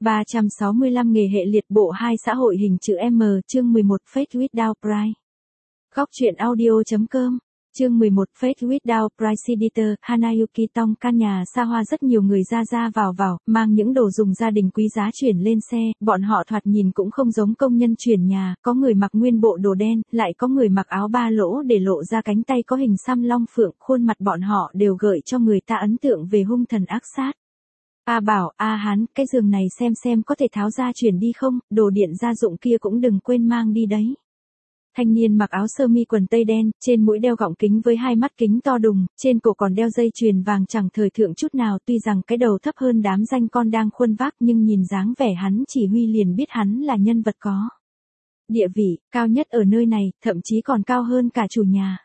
365 nghề hệ liệt bộ 2 xã hội hình chữ M, chương 11 Fate Without Pride. Góc truyện audio.com, chương 11 Fate Without Pride. Editor, Hanayuki Tong. Căn nhà xa hoa rất nhiều người ra vào, mang những đồ dùng gia đình quý giá chuyển lên xe, bọn họ thoạt nhìn cũng không giống công nhân chuyển nhà, có người mặc nguyên bộ đồ đen, lại có người mặc áo ba lỗ để lộ ra cánh tay có hình xăm long phượng, khuôn mặt bọn họ đều gợi cho người ta ấn tượng về hung thần ác sát. A Bảo, A Hán, cái giường này xem có thể tháo ra chuyển đi không, đồ điện gia dụng kia cũng đừng quên mang đi đấy. Thanh niên mặc áo sơ mi quần tây đen, trên mũi đeo gọng kính với hai mắt kính to đùng, trên cổ còn đeo dây chuyền vàng chẳng thời thượng chút nào, tuy rằng cái đầu thấp hơn đám danh con đang khuân vác nhưng nhìn dáng vẻ hắn chỉ huy liền biết hắn là nhân vật có địa vị cao nhất ở nơi này, thậm chí còn cao hơn cả chủ nhà.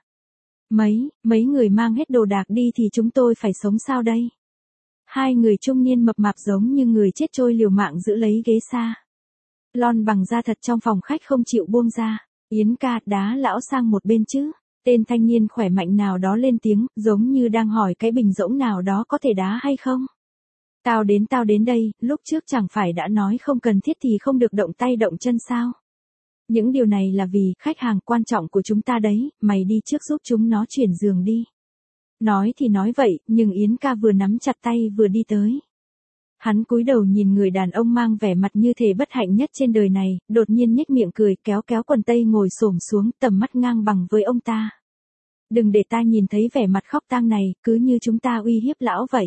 Mấy người mang hết đồ đạc đi thì chúng tôi phải sống sao đây? Hai người trung niên mập mạp giống như người chết trôi liều mạng giữ lấy ghế xa lon bằng da thật trong phòng khách không chịu buông ra. Yến ca, đá lão sang một bên chứ. Tên thanh niên khỏe mạnh nào đó lên tiếng, giống như đang hỏi cái bình rỗng nào đó có thể đá hay không. Tao đến đây, lúc trước chẳng phải đã nói không cần thiết thì không được động tay động chân sao? Những điều này là vì khách hàng quan trọng của chúng ta đấy, mày đi trước giúp chúng nó chuyển giường đi. Nói thì nói vậy, nhưng Yến ca vừa nắm chặt tay vừa đi tới. Hắn cúi đầu nhìn người đàn ông mang vẻ mặt như thể bất hạnh nhất trên đời này, đột nhiên nhếch miệng cười, kéo quần tây ngồi xổm xuống, tầm mắt ngang bằng với ông ta. Đừng để ta nhìn thấy vẻ mặt khóc tang này, cứ như chúng ta uy hiếp lão vậy.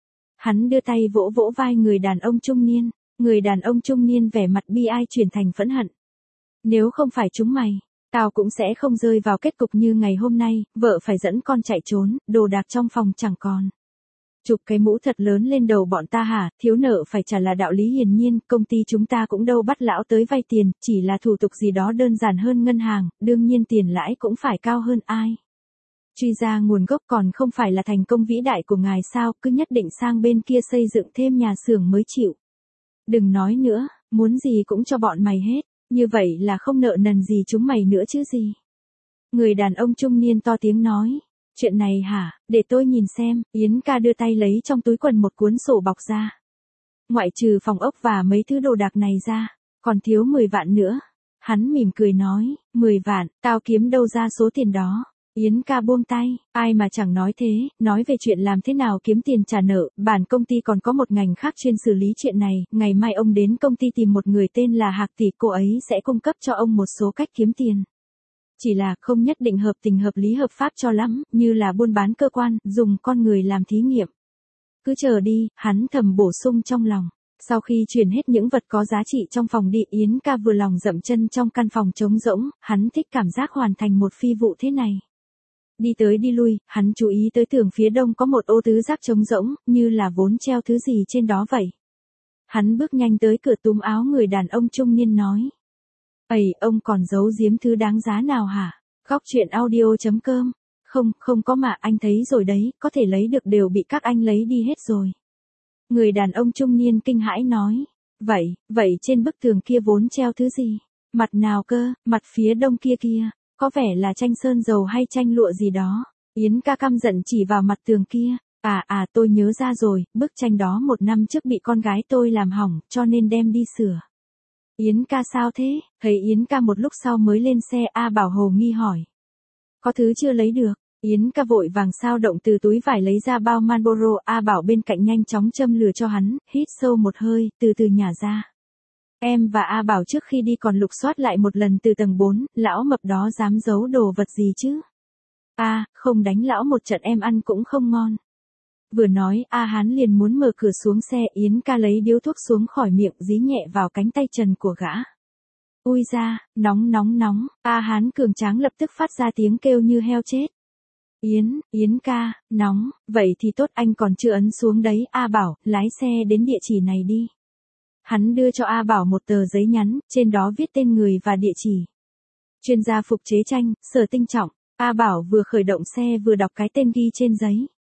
Hắn đưa tay vỗ vai người đàn ông trung niên. Người đàn ông trung niên vẻ mặt bi ai chuyển thành phẫn hận. Nếu không phải chúng mày, tao cũng sẽ không rơi vào kết cục như ngày hôm nay, vợ phải dẫn con chạy trốn, đồ đạc trong phòng chẳng còn. Chụp cái mũ thật lớn lên đầu bọn ta hả, thiếu nợ phải trả là đạo lý hiển nhiên, công ty chúng ta cũng đâu bắt lão tới vay tiền, chỉ là thủ tục gì đó đơn giản hơn ngân hàng, đương nhiên tiền lãi cũng phải cao hơn ai. Truy ra nguồn gốc còn không phải là thành công vĩ đại của ngài sao, cứ nhất định sang bên kia xây dựng thêm nhà xưởng mới chịu. Đừng nói nữa, muốn gì cũng cho bọn mày hết, như vậy là không nợ nần gì chúng mày nữa chứ gì. Người đàn ông trung niên to tiếng nói. Chuyện này hả, để tôi nhìn xem. Yến ca đưa tay lấy trong túi quần một cuốn sổ bọc ra. Ngoại trừ phòng ốc và mấy thứ đồ đạc này ra, còn thiếu 10 vạn nữa. Hắn mỉm cười nói, 10 vạn, tao kiếm đâu ra số tiền đó. Yến ca buông tay, ai mà chẳng nói thế, nói về chuyện làm thế nào kiếm tiền trả nợ, bản công ty còn có một ngành khác chuyên xử lý chuyện này, ngày mai ông đến công ty tìm một người tên là Hạc Tỷ, cô ấy sẽ cung cấp cho ông một số cách kiếm tiền. Chỉ là không nhất định hợp tình hợp lý hợp pháp cho lắm, như là buôn bán cơ quan, dùng con người làm thí nghiệm. Cứ chờ đi, hắn thầm bổ sung trong lòng. Sau khi chuyển hết những vật có giá trị trong phòng đi, Yến ca vừa lòng dậm chân trong căn phòng trống rỗng, hắn thích cảm giác hoàn thành một phi vụ thế này. Đi tới đi lui, hắn chú ý tới tường phía đông có một ô tứ giác trống rỗng, như là vốn treo thứ gì trên đó vậy. Hắn bước nhanh tới cửa túm áo người đàn ông trung niên nói. Ây, ông còn giấu giếm thứ đáng giá nào hả? Góc truyện audio.com. Không có mà, anh thấy rồi đấy, có thể lấy được đều bị các anh lấy đi hết rồi. Người đàn ông trung niên kinh hãi nói. Vậy trên bức tường kia vốn treo thứ gì? Mặt nào cơ, mặt phía đông kia, có vẻ là tranh sơn dầu hay tranh lụa gì đó. Yến ca căm giận chỉ vào mặt tường kia. Tôi nhớ ra rồi, bức tranh đó 1 năm trước bị con gái tôi làm hỏng, cho nên đem đi sửa. Yến ca sao thế? Thấy Yến ca một lúc sau mới lên xe, A Bảo hồ nghi hỏi. Có thứ chưa lấy được. Yến ca vội vàng sao động từ túi vải lấy ra bao Marlboro, A Bảo bên cạnh nhanh chóng châm lửa cho hắn, hít sâu một hơi, từ từ nhả ra. Em và A Bảo trước khi đi còn lục soát lại một lần từ tầng 4, lão mập đó dám giấu đồ vật gì chứ? Không đánh lão một trận em ăn cũng không ngon. Vừa nói, A Hán liền muốn mở cửa xuống xe, Yến ca lấy điếu thuốc xuống khỏi miệng, dí nhẹ vào cánh tay trần của gã. Ui da, nóng, A Hán cường tráng lập tức phát ra tiếng kêu như heo chết. Yến ca, nóng, vậy thì tốt, anh còn chưa ấn xuống đấy. A Bảo, lái xe đến địa chỉ này đi. Hắn đưa cho A Bảo một tờ giấy nhắn, trên đó viết tên người và địa chỉ. Chuyên gia phục chế tranh, Sở Tinh Trọng. A Bảo vừa khởi động xe vừa đọc cái tên ghi trên giấy.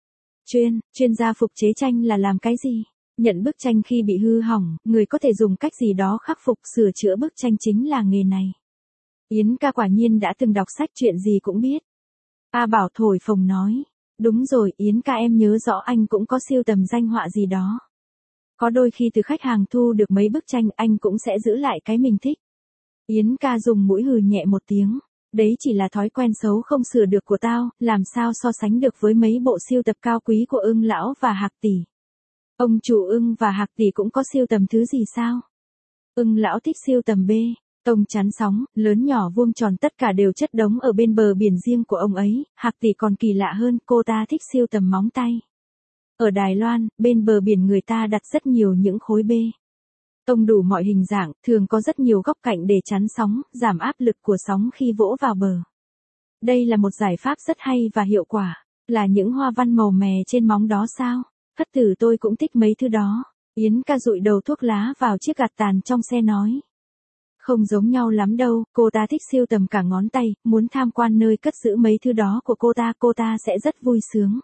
Chuyên gia phục chế tranh là làm cái gì? Nhận bức tranh khi bị hư hỏng, người có thể dùng cách gì đó khắc phục sửa chữa bức tranh, chính là nghề này. Yến ca quả nhiên đã từng đọc sách, chuyện gì cũng biết. A Bảo thổi phồng nói. Đúng rồi, Yến ca, em nhớ rõ anh cũng có sưu tầm danh họa gì đó. Có đôi khi từ khách hàng thu được mấy bức tranh anh cũng sẽ giữ lại cái mình thích. Yến ca dùng mũi hừ nhẹ một tiếng. Đấy chỉ là thói quen xấu không sửa được của tao, làm sao so sánh được với mấy bộ sưu tập cao quý của Ưng lão và Hạc tỷ. Ông chủ Ưng và Hạc tỷ cũng có sưu tầm thứ gì sao? Ưng lão thích sưu tầm B, tông chắn sóng, lớn nhỏ vuông tròn tất cả đều chất đống ở bên bờ biển riêng của ông ấy. Hạc tỷ còn kỳ lạ hơn, cô ta thích sưu tầm móng tay. Ở Đài Loan, bên bờ biển người ta đặt rất nhiều những khối B tông đủ mọi hình dạng, thường có rất nhiều góc cạnh để chắn sóng, giảm áp lực của sóng khi vỗ vào bờ. Đây là một giải pháp rất hay và hiệu quả. Là những hoa văn màu mè trên móng đó sao? Thất tử tôi cũng thích mấy thứ đó. Yến ca dụi đầu thuốc lá vào chiếc gạt tàn trong xe nói. Không giống nhau lắm đâu, cô ta thích sưu tầm cả ngón tay, muốn tham quan nơi cất giữ mấy thứ đó của cô ta sẽ rất vui sướng.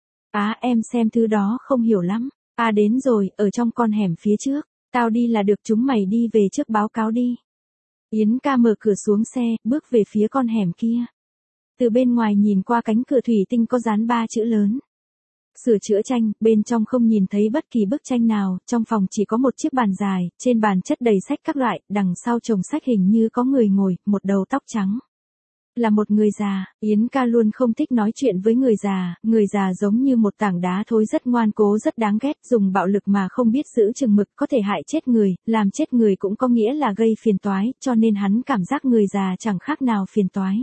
Em xem thứ đó không hiểu lắm. Đến rồi, ở trong con hẻm phía trước. Tao đi là được, chúng mày đi về trước báo cáo đi. Yến ca mở cửa xuống xe, bước về phía con hẻm kia. Từ bên ngoài nhìn qua cánh cửa thủy tinh có dán 3 chữ lớn. Sửa chữa tranh, bên trong không nhìn thấy bất kỳ bức tranh nào, trong phòng chỉ có một chiếc bàn dài, trên bàn chất đầy sách các loại, đằng sau chồng sách hình như có người ngồi, một đầu tóc trắng. Là một người già, Yến ca luôn không thích nói chuyện với người già giống như một tảng đá thối rất ngoan cố rất đáng ghét, dùng bạo lực mà không biết giữ chừng mực có thể hại chết người, làm chết người cũng có nghĩa là gây phiền toái, cho nên hắn cảm giác người già chẳng khác nào phiền toái.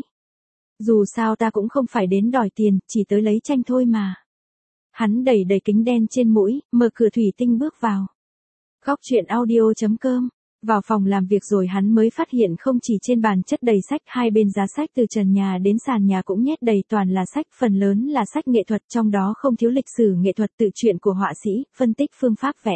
Dù sao ta cũng không phải đến đòi tiền, chỉ tới lấy tranh thôi mà. Hắn đẩy kính đen trên mũi, mở cửa thủy tinh bước vào. Góc truyện audio.com. Vào phòng làm việc rồi hắn mới phát hiện không chỉ trên bàn chất đầy sách, hai bên giá sách từ trần nhà đến sàn nhà cũng nhét đầy toàn là sách, phần lớn là sách nghệ thuật, trong đó không thiếu lịch sử nghệ thuật, tự truyện của họa sĩ, phân tích phương pháp vẽ.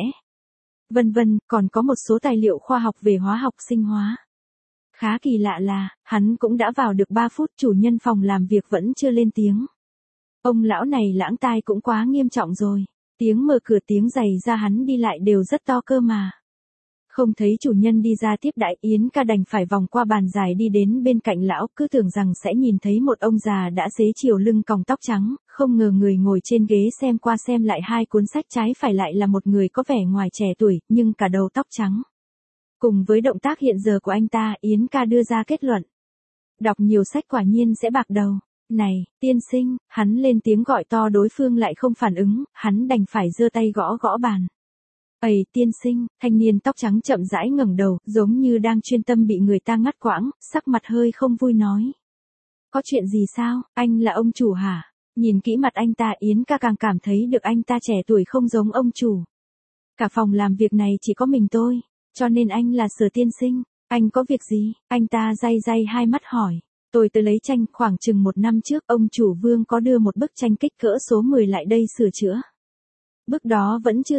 Vân vân, còn có một số tài liệu khoa học về hóa học sinh hóa. Khá kỳ lạ là, hắn cũng đã vào được 3 phút, chủ nhân phòng làm việc vẫn chưa lên tiếng. Ông lão này lãng tai cũng quá nghiêm trọng rồi. Tiếng mở cửa tiếng giày ra hắn đi lại đều rất to cơ mà. Không thấy chủ nhân đi ra tiếp đãi, Yến ca đành phải vòng qua bàn dài đi đến bên cạnh lão, cứ tưởng rằng sẽ nhìn thấy một ông già đã xế chiều lưng còng tóc trắng, không ngờ người ngồi trên ghế xem qua xem lại hai cuốn sách trái phải lại là một người có vẻ ngoài trẻ tuổi, nhưng cả đầu tóc trắng. Cùng với động tác hiện giờ của anh ta, Yến ca đưa ra kết luận. Đọc nhiều sách quả nhiên sẽ bạc đầu. Này, tiên sinh, hắn lên tiếng gọi to, đối phương lại không phản ứng, hắn đành phải giơ tay gõ gõ bàn. Ây tiên sinh, thanh niên tóc trắng chậm rãi ngẩng đầu, giống như đang chuyên tâm bị người ta ngắt quãng, sắc mặt hơi không vui nói. Có chuyện gì sao, anh là ông chủ hả? Nhìn kỹ mặt anh ta, Yến ca càng cảm thấy được anh ta trẻ tuổi không giống ông chủ. Cả phòng làm việc này chỉ có mình tôi, cho nên anh là Sở tiên sinh, anh có việc gì? Anh ta day hai mắt hỏi. Tôi tới lấy tranh, khoảng chừng 1 năm trước, ông chủ Vương có đưa một bức tranh kích cỡ số 10 lại đây sửa chữa. Bức đó vẫn chưa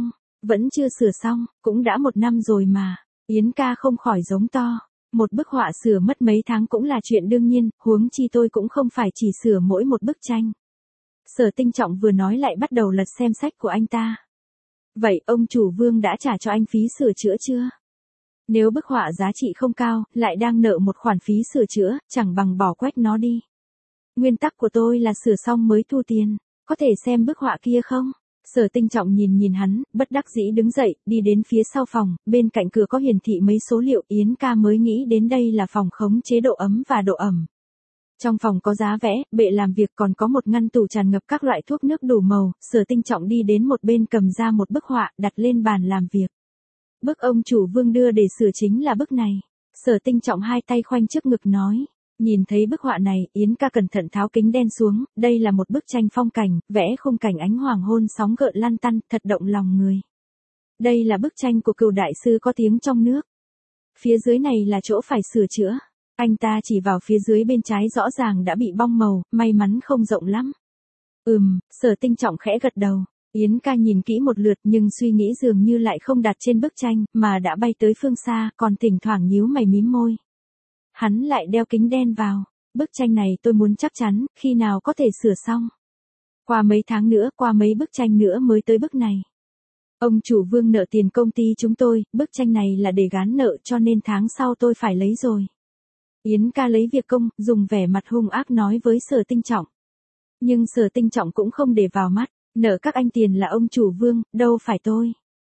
sửa xong, cũng đã 1 năm rồi mà. Yến ca không khỏi giống to. Một bức họa sửa mất mấy tháng cũng là chuyện đương nhiên, huống chi tôi cũng không phải chỉ sửa mỗi một bức tranh. Sở Tinh Trọng vừa nói lại bắt đầu lật xem sách của anh ta. Vậy ông chủ Vương đã trả cho anh phí sửa chữa chưa? Nếu bức họa giá trị không cao, lại đang nợ một khoản phí sửa chữa, chẳng bằng bỏ quách nó đi. Nguyên tắc của tôi là sửa xong mới thu tiền. Có thể xem bức họa kia không? Sở Tinh Trọng nhìn hắn, bất đắc dĩ đứng dậy, đi đến phía sau phòng, bên cạnh cửa có hiển thị mấy số liệu, Yến ca mới nghĩ đến đây là phòng khống chế độ ấm và độ ẩm. Trong phòng có giá vẽ, bệ làm việc, còn có một ngăn tủ tràn ngập các loại thuốc nước đủ màu. Sở Tinh Trọng đi đến một bên cầm ra một bức họa, đặt lên bàn làm việc. Bức ông chủ Vương đưa để sửa chính là bức này. Sở Tinh Trọng hai tay khoanh trước ngực nói. Nhìn thấy bức họa này, Yến ca cẩn thận tháo kính đen xuống, đây là một bức tranh phong cảnh, vẽ khung cảnh ánh hoàng hôn sóng gợn lăn tăn, thật động lòng người. Đây là bức tranh của Cửu đại sư có tiếng trong nước. Phía dưới này là chỗ phải sửa chữa. Anh ta chỉ vào phía dưới bên trái rõ ràng đã bị bong màu, may mắn không rộng lắm. Sở Tinh Trọng khẽ gật đầu. Yến ca nhìn kỹ một lượt nhưng suy nghĩ dường như lại không đặt trên bức tranh, mà đã bay tới phương xa, còn thỉnh thoảng nhíu mày mím môi. Hắn lại đeo kính đen vào. Bức tranh này tôi muốn chắc chắn, khi nào có thể sửa xong. Qua mấy tháng nữa, qua mấy bức tranh nữa mới tới bức này. Ông chủ Vương nợ tiền công ty chúng tôi, bức tranh này là để gán nợ cho nên tháng sau tôi phải lấy rồi. Yến ca lấy việc công, dùng vẻ mặt hung ác nói với Sở Tinh Trọng. Nhưng Sở Tinh Trọng cũng không để vào mắt, nợ các anh tiền là ông chủ Vương, đâu phải tôi.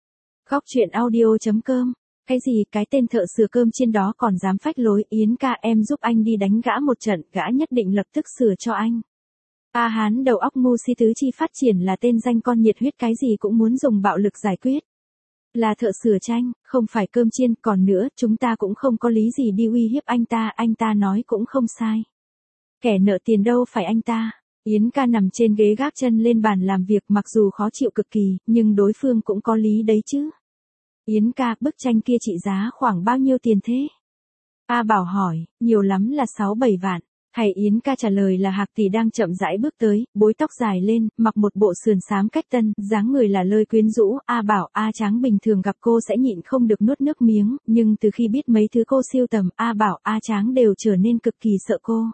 Khóc chuyện audio.com. Cái gì cái tên thợ sửa cơm chiên đó còn dám phách lối, Yến ca em giúp anh đi đánh gã một trận, gã nhất định lập tức sửa cho anh. A Hán đầu óc ngu si tứ chi phát triển là tên danh con nhiệt huyết, cái gì cũng muốn dùng bạo lực giải quyết. Là thợ sửa tranh, không phải cơm chiên, còn nữa, chúng ta cũng không có lý gì đi uy hiếp anh ta nói cũng không sai. Kẻ nợ tiền đâu phải anh ta. Yến ca nằm trên ghế gác chân lên bàn làm việc, mặc dù khó chịu cực kỳ, nhưng đối phương cũng có lý đấy chứ. Yến ca, bức tranh kia trị giá khoảng bao nhiêu tiền thế? A Bảo hỏi, nhiều lắm là 6-7 vạn. Hay Yến ca trả lời là Hạc Tỷ đang chậm rãi bước tới, bối tóc dài lên, mặc một bộ sườn xám cách tân, dáng người là lơi quyến rũ. A Bảo, A Tráng bình thường gặp cô sẽ nhịn không được nuốt nước miếng, nhưng từ khi biết mấy thứ cô sưu tầm, A Bảo, A Tráng đều trở nên cực kỳ sợ cô.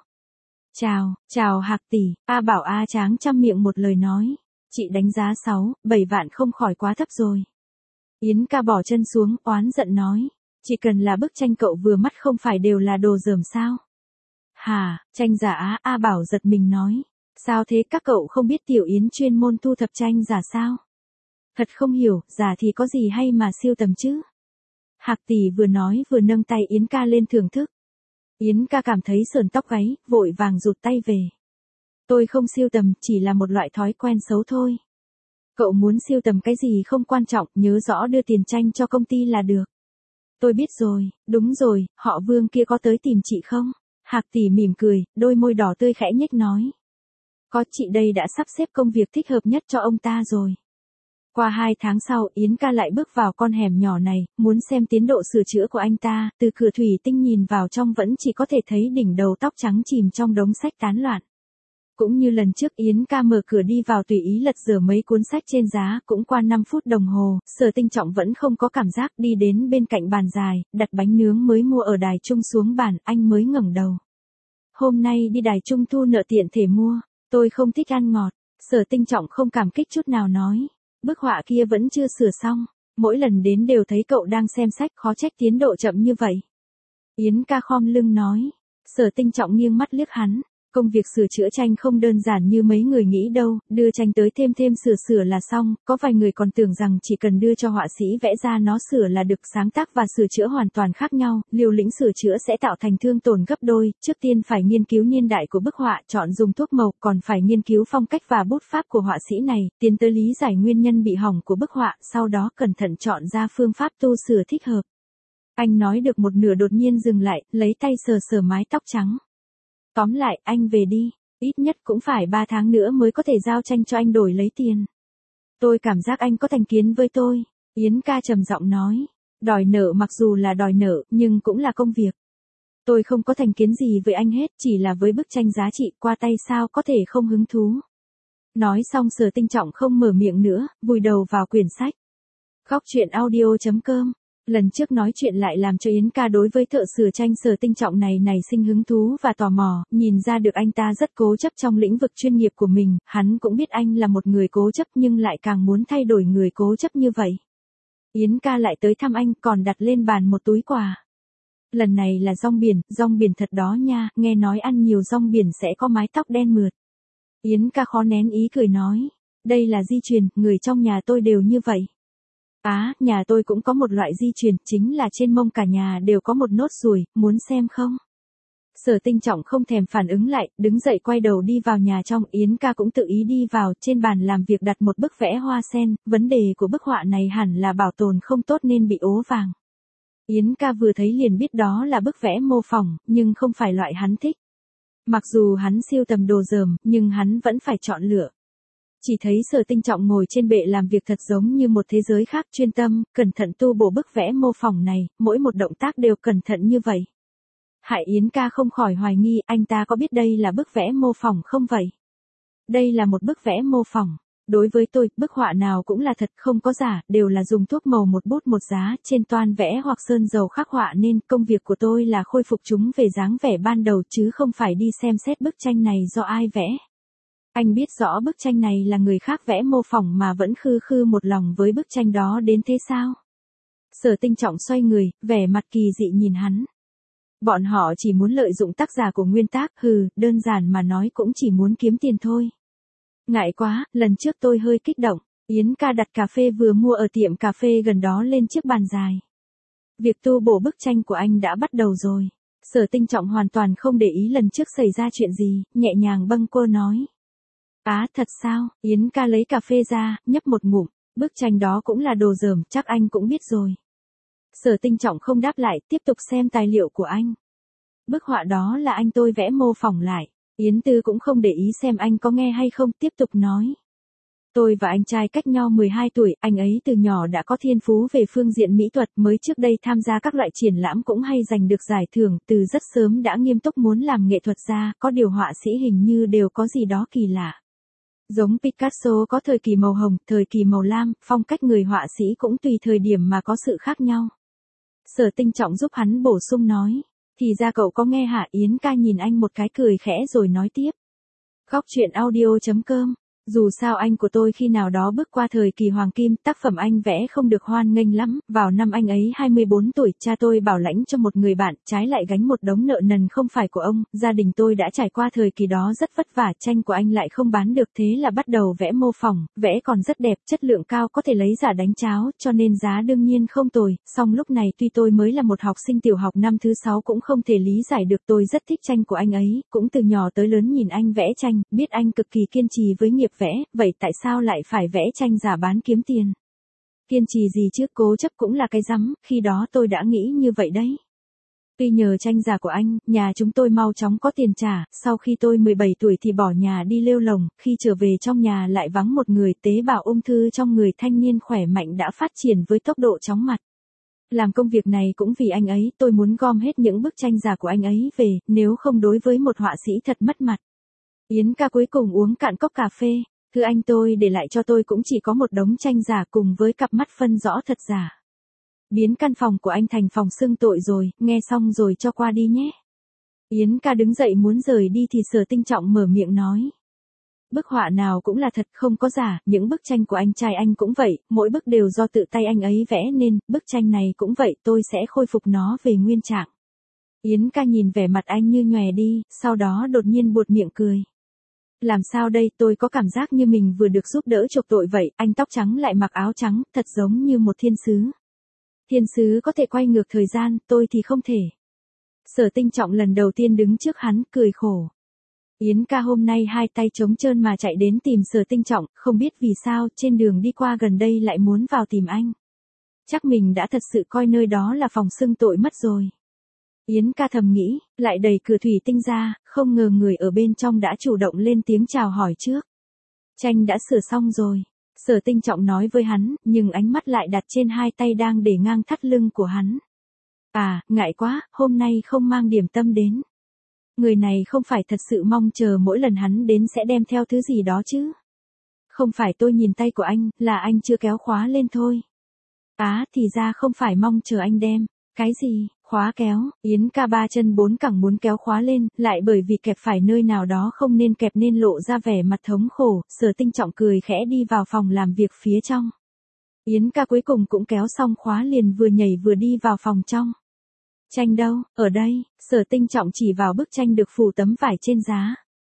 Chào Hạc Tỷ. A Bảo A Tráng chăm miệng một lời nói. Chị đánh giá 6-7 vạn không khỏi quá thấp rồi. Yến ca bỏ chân xuống, oán giận nói. Chỉ cần là bức tranh cậu vừa mắt không phải đều là đồ dởm sao? Hả, tranh giả á? A Bảo giật mình nói. Sao thế, các cậu không biết Tiểu Yến chuyên môn thu thập tranh giả sao? Thật không hiểu, giả thì có gì hay mà siêu tầm chứ? Hạc Tỷ vừa nói vừa nâng tay Yến ca lên thưởng thức. Yến ca cảm thấy sởn tóc gáy, vội vàng rụt tay về. Tôi không siêu tầm, chỉ là một loại thói quen xấu thôi. Cậu muốn siêu tầm cái gì không quan trọng, nhớ rõ đưa tiền tranh cho công ty là được. Tôi biết rồi, đúng rồi, họ Vương kia có tới tìm chị không? Hạc Tỷ mỉm cười, đôi môi đỏ tươi khẽ nhếch nói. Có, chị đây đã sắp xếp công việc thích hợp nhất cho ông ta rồi. Qua 2 tháng sau, Yến ca lại bước vào con hẻm nhỏ này, muốn xem tiến độ sửa chữa của anh ta, từ cửa thủy tinh nhìn vào trong vẫn chỉ có thể thấy đỉnh đầu tóc trắng chìm trong đống sách tán loạn. Cũng như lần trước, Yến ca mở cửa đi vào tùy ý lật dở mấy cuốn sách trên giá, cũng qua 5 phút đồng hồ, Sở Tinh Trọng vẫn không có cảm giác, đi đến bên cạnh bàn dài, đặt bánh nướng mới mua ở đài trung xuống bàn, anh mới ngẩng đầu. Hôm nay đi đài trung thu nợ tiện thể mua, tôi không thích ăn ngọt. Sở Tinh Trọng không cảm kích chút nào nói. Bức họa kia vẫn chưa sửa xong, mỗi lần đến đều thấy cậu đang xem sách, khó trách tiến độ chậm như vậy. Yến ca khom lưng nói. Sở Tinh Trọng nghiêng mắt liếc hắn. Công việc sửa chữa tranh không đơn giản như mấy người nghĩ đâu, đưa tranh tới thêm sửa là xong, có vài người còn tưởng rằng chỉ cần đưa cho họa sĩ vẽ ra nó sửa là được. Sáng tác và sửa chữa hoàn toàn khác nhau, liều lĩnh sửa chữa sẽ tạo thành thương tổn gấp đôi, trước tiên phải nghiên cứu niên đại của bức họa, chọn dùng thuốc màu, còn phải nghiên cứu phong cách và bút pháp của họa sĩ này, tiến tới lý giải nguyên nhân bị hỏng của bức họa, sau đó cẩn thận chọn ra phương pháp tu sửa thích hợp. Anh nói được một nửa đột nhiên dừng lại, lấy tay sờ mái tóc trắng. Tóm lại, anh về đi, ít nhất cũng phải 3 tháng nữa mới có thể giao tranh cho anh đổi lấy tiền. Tôi cảm giác anh có thành kiến với tôi, Yến ca trầm giọng nói. Đòi nợ mặc dù là đòi nợ, nhưng cũng là công việc. Tôi không có thành kiến gì với anh hết, chỉ là với bức tranh giá trị qua tay sao có thể không hứng thú. Nói xong Sở Tinh Trọng không mở miệng nữa, vùi đầu vào quyển sách. Khóc chuyện audio.com. Lần trước nói chuyện lại làm cho Yến ca đối với thợ sửa tranh Sở Tinh Trọng này nảy sinh hứng thú và tò mò, nhìn ra được anh ta rất cố chấp trong lĩnh vực chuyên nghiệp của mình, hắn cũng biết anh là một người cố chấp nhưng lại càng muốn thay đổi người cố chấp như vậy. Yến ca lại tới thăm anh, còn đặt lên bàn một túi quà. Lần này là rong biển thật đó nha, nghe nói ăn nhiều rong biển sẽ có mái tóc đen mượt. Yến ca khó nén ý cười nói, đây là di truyền, người trong nhà tôi đều như vậy. Nhà tôi cũng có một loại di truyền, chính là trên mông cả nhà đều có một nốt ruồi, muốn xem không? Sở Tinh Trọng không thèm phản ứng lại, đứng dậy quay đầu đi vào nhà trong, Yến ca cũng tự ý đi vào, trên bàn làm việc đặt một bức vẽ hoa sen, vấn đề của bức họa này hẳn là bảo tồn không tốt nên bị ố vàng. Yến ca vừa thấy liền biết đó là bức vẽ mô phỏng, nhưng không phải loại hắn thích. Mặc dù hắn siêu tầm đồ dởm, nhưng hắn vẫn phải chọn lựa. Chỉ thấy Sở Tinh Trọng ngồi trên bệ làm việc thật giống như một thế giới khác, chuyên tâm, cẩn thận tu bổ bức vẽ mô phỏng này, mỗi một động tác đều cẩn thận như vậy. Hại Yến ca không khỏi hoài nghi, anh ta có biết đây là bức vẽ mô phỏng không vậy? Đây là một bức vẽ mô phỏng. Đối với tôi, bức họa nào cũng là thật, không có giả, đều là dùng thuốc màu một bút một giá, trên toan vẽ hoặc sơn dầu khắc họa nên công việc của tôi là khôi phục chúng về dáng vẻ ban đầu chứ không phải đi xem xét bức tranh này do ai vẽ. Anh biết rõ bức tranh này là người khác vẽ mô phỏng mà vẫn khư một lòng với bức tranh đó đến thế sao? Sở Tinh Trọng xoay người, vẻ mặt kỳ dị nhìn hắn. Bọn họ chỉ muốn lợi dụng tác giả của nguyên tác, đơn giản mà nói cũng chỉ muốn kiếm tiền thôi. Ngại quá, lần trước tôi hơi kích động. Yến ca đặt cà phê vừa mua ở tiệm cà phê gần đó lên chiếc bàn dài. Việc tu bổ bức tranh của anh đã bắt đầu rồi. Sở Tinh Trọng hoàn toàn không để ý lần trước xảy ra chuyện gì, nhẹ nhàng bâng quơ nói. Thật sao? Yến ca lấy cà phê ra, nhấp một ngụm. Bức tranh đó cũng là đồ dởm, chắc anh cũng biết rồi. Sở Tinh Trọng không đáp lại, tiếp tục xem tài liệu của anh. Bức họa đó là anh tôi vẽ mô phỏng lại. Yến Tư cũng không để ý xem anh có nghe hay không, tiếp tục nói. Tôi và anh trai cách nhau 12 tuổi, anh ấy từ nhỏ đã có thiên phú về phương diện mỹ thuật, mới trước đây tham gia các loại triển lãm cũng hay giành được giải thưởng, từ rất sớm đã nghiêm túc muốn làm nghệ thuật gia, có điều họa sĩ hình như đều có gì đó kỳ lạ. Giống Picasso có thời kỳ màu hồng, thời kỳ màu lam, phong cách người họa sĩ cũng tùy thời điểm mà có sự khác nhau. Sở Tinh Trọng giúp hắn bổ sung nói. Thì ra cậu có nghe hả? Yến ca nhìn anh một cái cười khẽ rồi nói tiếp. Góc truyện audio.com. Dù sao anh của tôi khi nào đó bước qua thời kỳ hoàng kim, tác phẩm anh vẽ không được hoan nghênh lắm, vào năm anh ấy 24 tuổi, cha tôi bảo lãnh cho một người bạn, trái lại gánh một đống nợ nần không phải của ông, gia đình tôi đã trải qua thời kỳ đó rất vất vả, tranh của anh lại không bán được, thế là bắt đầu vẽ mô phỏng, vẽ còn rất đẹp, chất lượng cao, có thể lấy giả đánh cháo, cho nên giá đương nhiên không tồi, song lúc này tuy tôi mới là một học sinh tiểu học năm thứ 6 cũng không thể lý giải được, tôi rất thích tranh của anh ấy, cũng từ nhỏ tới lớn nhìn anh vẽ tranh, biết anh cực kỳ kiên trì với nghiệp vẽ, vậy tại sao lại phải vẽ tranh giả bán kiếm tiền? Kiên trì gì chứ, cố chấp cũng là cái rắm, khi đó tôi đã nghĩ như vậy đấy. Tuy nhờ tranh giả của anh, nhà chúng tôi mau chóng có tiền trả, sau khi tôi 17 tuổi thì bỏ nhà đi lêu lồng, khi trở về trong nhà lại vắng một người, tế bào ung thư trong người thanh niên khỏe mạnh đã phát triển với tốc độ chóng mặt. Làm công việc này cũng vì anh ấy, tôi muốn gom hết những bức tranh giả của anh ấy về, nếu không đối với một họa sĩ thật mất mặt. Yến ca cuối cùng uống cạn cốc cà phê. Thứ anh tôi để lại cho tôi cũng chỉ có một đống tranh giả cùng với cặp mắt phân rõ thật giả. Biến căn phòng của anh thành phòng xưng tội rồi, nghe xong rồi cho qua đi nhé. Yến ca đứng dậy muốn rời đi thì Sở Tinh Trọng mở miệng nói. Bức họa nào cũng là thật, không có giả, những bức tranh của anh trai anh cũng vậy, mỗi bức đều do tự tay anh ấy vẽ nên, bức tranh này cũng vậy, tôi sẽ khôi phục nó về nguyên trạng. Yến ca nhìn vẻ mặt anh như nhòe đi, sau đó đột nhiên buột miệng cười. Làm sao đây, tôi có cảm giác như mình vừa được giúp đỡ chuộc tội vậy, anh tóc trắng lại mặc áo trắng, thật giống như một thiên sứ. Thiên sứ có thể quay ngược thời gian, tôi thì không thể. Sở Tinh Trọng lần đầu tiên đứng trước hắn, cười khổ. Yến ca hôm nay hai tay trống trơn mà chạy đến tìm Sở Tinh Trọng, không biết vì sao, trên đường đi qua gần đây lại muốn vào tìm anh. Chắc mình đã thật sự coi nơi đó là phòng xưng tội mất rồi. Yến ca thầm nghĩ, lại đẩy cửa thủy tinh ra, không ngờ người ở bên trong đã chủ động lên tiếng chào hỏi trước. Tranh đã sửa xong rồi. Sở Tinh Trọng nói với hắn, nhưng ánh mắt lại đặt trên hai tay đang để ngang thắt lưng của hắn. Ngại quá, hôm nay không mang điểm tâm đến. Người này không phải thật sự mong chờ mỗi lần hắn đến sẽ đem theo thứ gì đó chứ. Không phải, tôi nhìn tay của anh, là anh chưa kéo khóa lên thôi. Thì ra không phải mong chờ anh đem. Cái gì? Khóa kéo? Yến ca ba chân bốn cẳng muốn kéo khóa lên, lại bởi vì kẹp phải nơi nào đó không nên kẹp nên lộ ra vẻ mặt thống khổ, Sở Tinh Trọng cười khẽ đi vào phòng làm việc phía trong. Yến ca cuối cùng cũng kéo xong khóa liền vừa nhảy vừa đi vào phòng trong. Tranh đâu? Ở đây. Sở Tinh Trọng chỉ vào bức tranh được phủ tấm vải trên giá.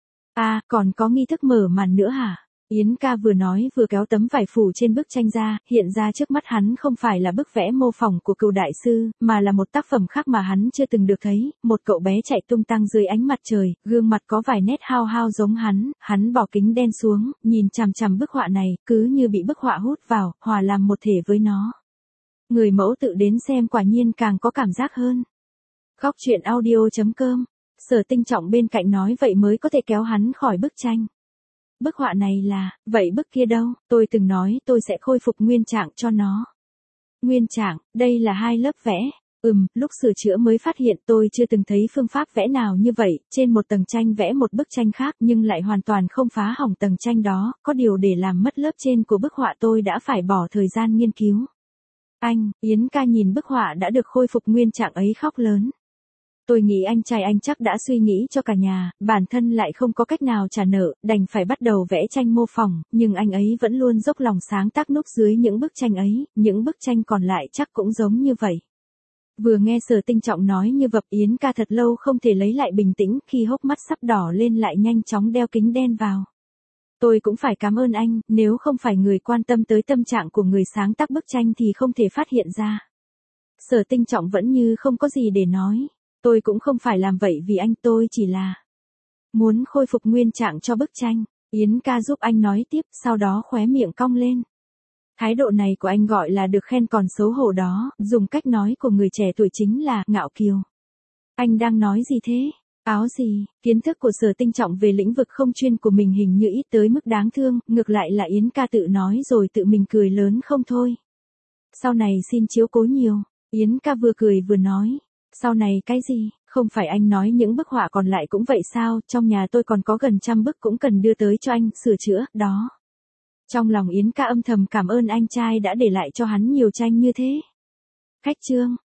Còn có nghi thức mở màn nữa hả? Yến ca vừa nói vừa kéo tấm vải phủ trên bức tranh ra, hiện ra trước mắt hắn không phải là bức vẽ mô phỏng của Cừu đại sư, mà là một tác phẩm khác mà hắn chưa từng được thấy, một cậu bé chạy tung tăng dưới ánh mặt trời, gương mặt có vài nét hao hao giống hắn bỏ kính đen xuống, nhìn chằm chằm bức họa này, cứ như bị bức họa hút vào, hòa làm một thể với nó. Người mẫu tự đến xem quả nhiên càng có cảm giác hơn. Góc truyện audio.com. Sở Tinh Trọng bên cạnh nói vậy mới có thể kéo hắn khỏi bức tranh. Bức họa này là, vậy bức kia đâu? Tôi từng nói tôi sẽ khôi phục nguyên trạng cho nó. Nguyên trạng, đây là 2 lớp vẽ. Lúc sửa chữa mới phát hiện tôi chưa từng thấy phương pháp vẽ nào như vậy, trên một tầng tranh vẽ một bức tranh khác nhưng lại hoàn toàn không phá hỏng tầng tranh đó, có điều để làm mất lớp trên của bức họa tôi đã phải bỏ thời gian nghiên cứu. Yến ca nhìn bức họa đã được khôi phục nguyên trạng ấy khóc lớn. Tôi nghĩ anh trai anh chắc đã suy nghĩ cho cả nhà, bản thân lại không có cách nào trả nợ, đành phải bắt đầu vẽ tranh mô phỏng, nhưng anh ấy vẫn luôn dốc lòng sáng tác núp dưới những bức tranh ấy, những bức tranh còn lại chắc cũng giống như vậy. Vừa nghe Sở Tinh Trọng nói như vậy, Yến ca thật lâu không thể lấy lại bình tĩnh, khi hốc mắt sắp đỏ lên lại nhanh chóng đeo kính đen vào. Tôi cũng phải cảm ơn anh, nếu không phải người quan tâm tới tâm trạng của người sáng tác bức tranh thì không thể phát hiện ra. Sở Tinh Trọng vẫn như không có gì để nói. Tôi cũng không phải làm vậy vì anh, tôi chỉ là muốn khôi phục nguyên trạng cho bức tranh. Yến ca giúp anh nói tiếp, sau đó khóe miệng cong lên. Thái độ này của anh gọi là được khen còn xấu hổ đó, dùng cách nói của người trẻ tuổi chính là ngạo kiều. Anh đang nói gì thế? Áo gì? Kiến thức của Sở Tinh Trọng về lĩnh vực không chuyên của mình hình như ít tới mức đáng thương, ngược lại là Yến ca tự nói rồi tự mình cười lớn không thôi. Sau này xin chiếu cố nhiều. Yến ca vừa cười vừa nói. Sau này cái gì? Không phải anh nói những bức họa còn lại cũng vậy sao, trong nhà tôi còn có gần 100 bức cũng cần đưa tới cho anh, sửa chữa, đó. Trong lòng Yến ca âm thầm cảm ơn anh trai đã để lại cho hắn nhiều tranh như thế. Khách trương.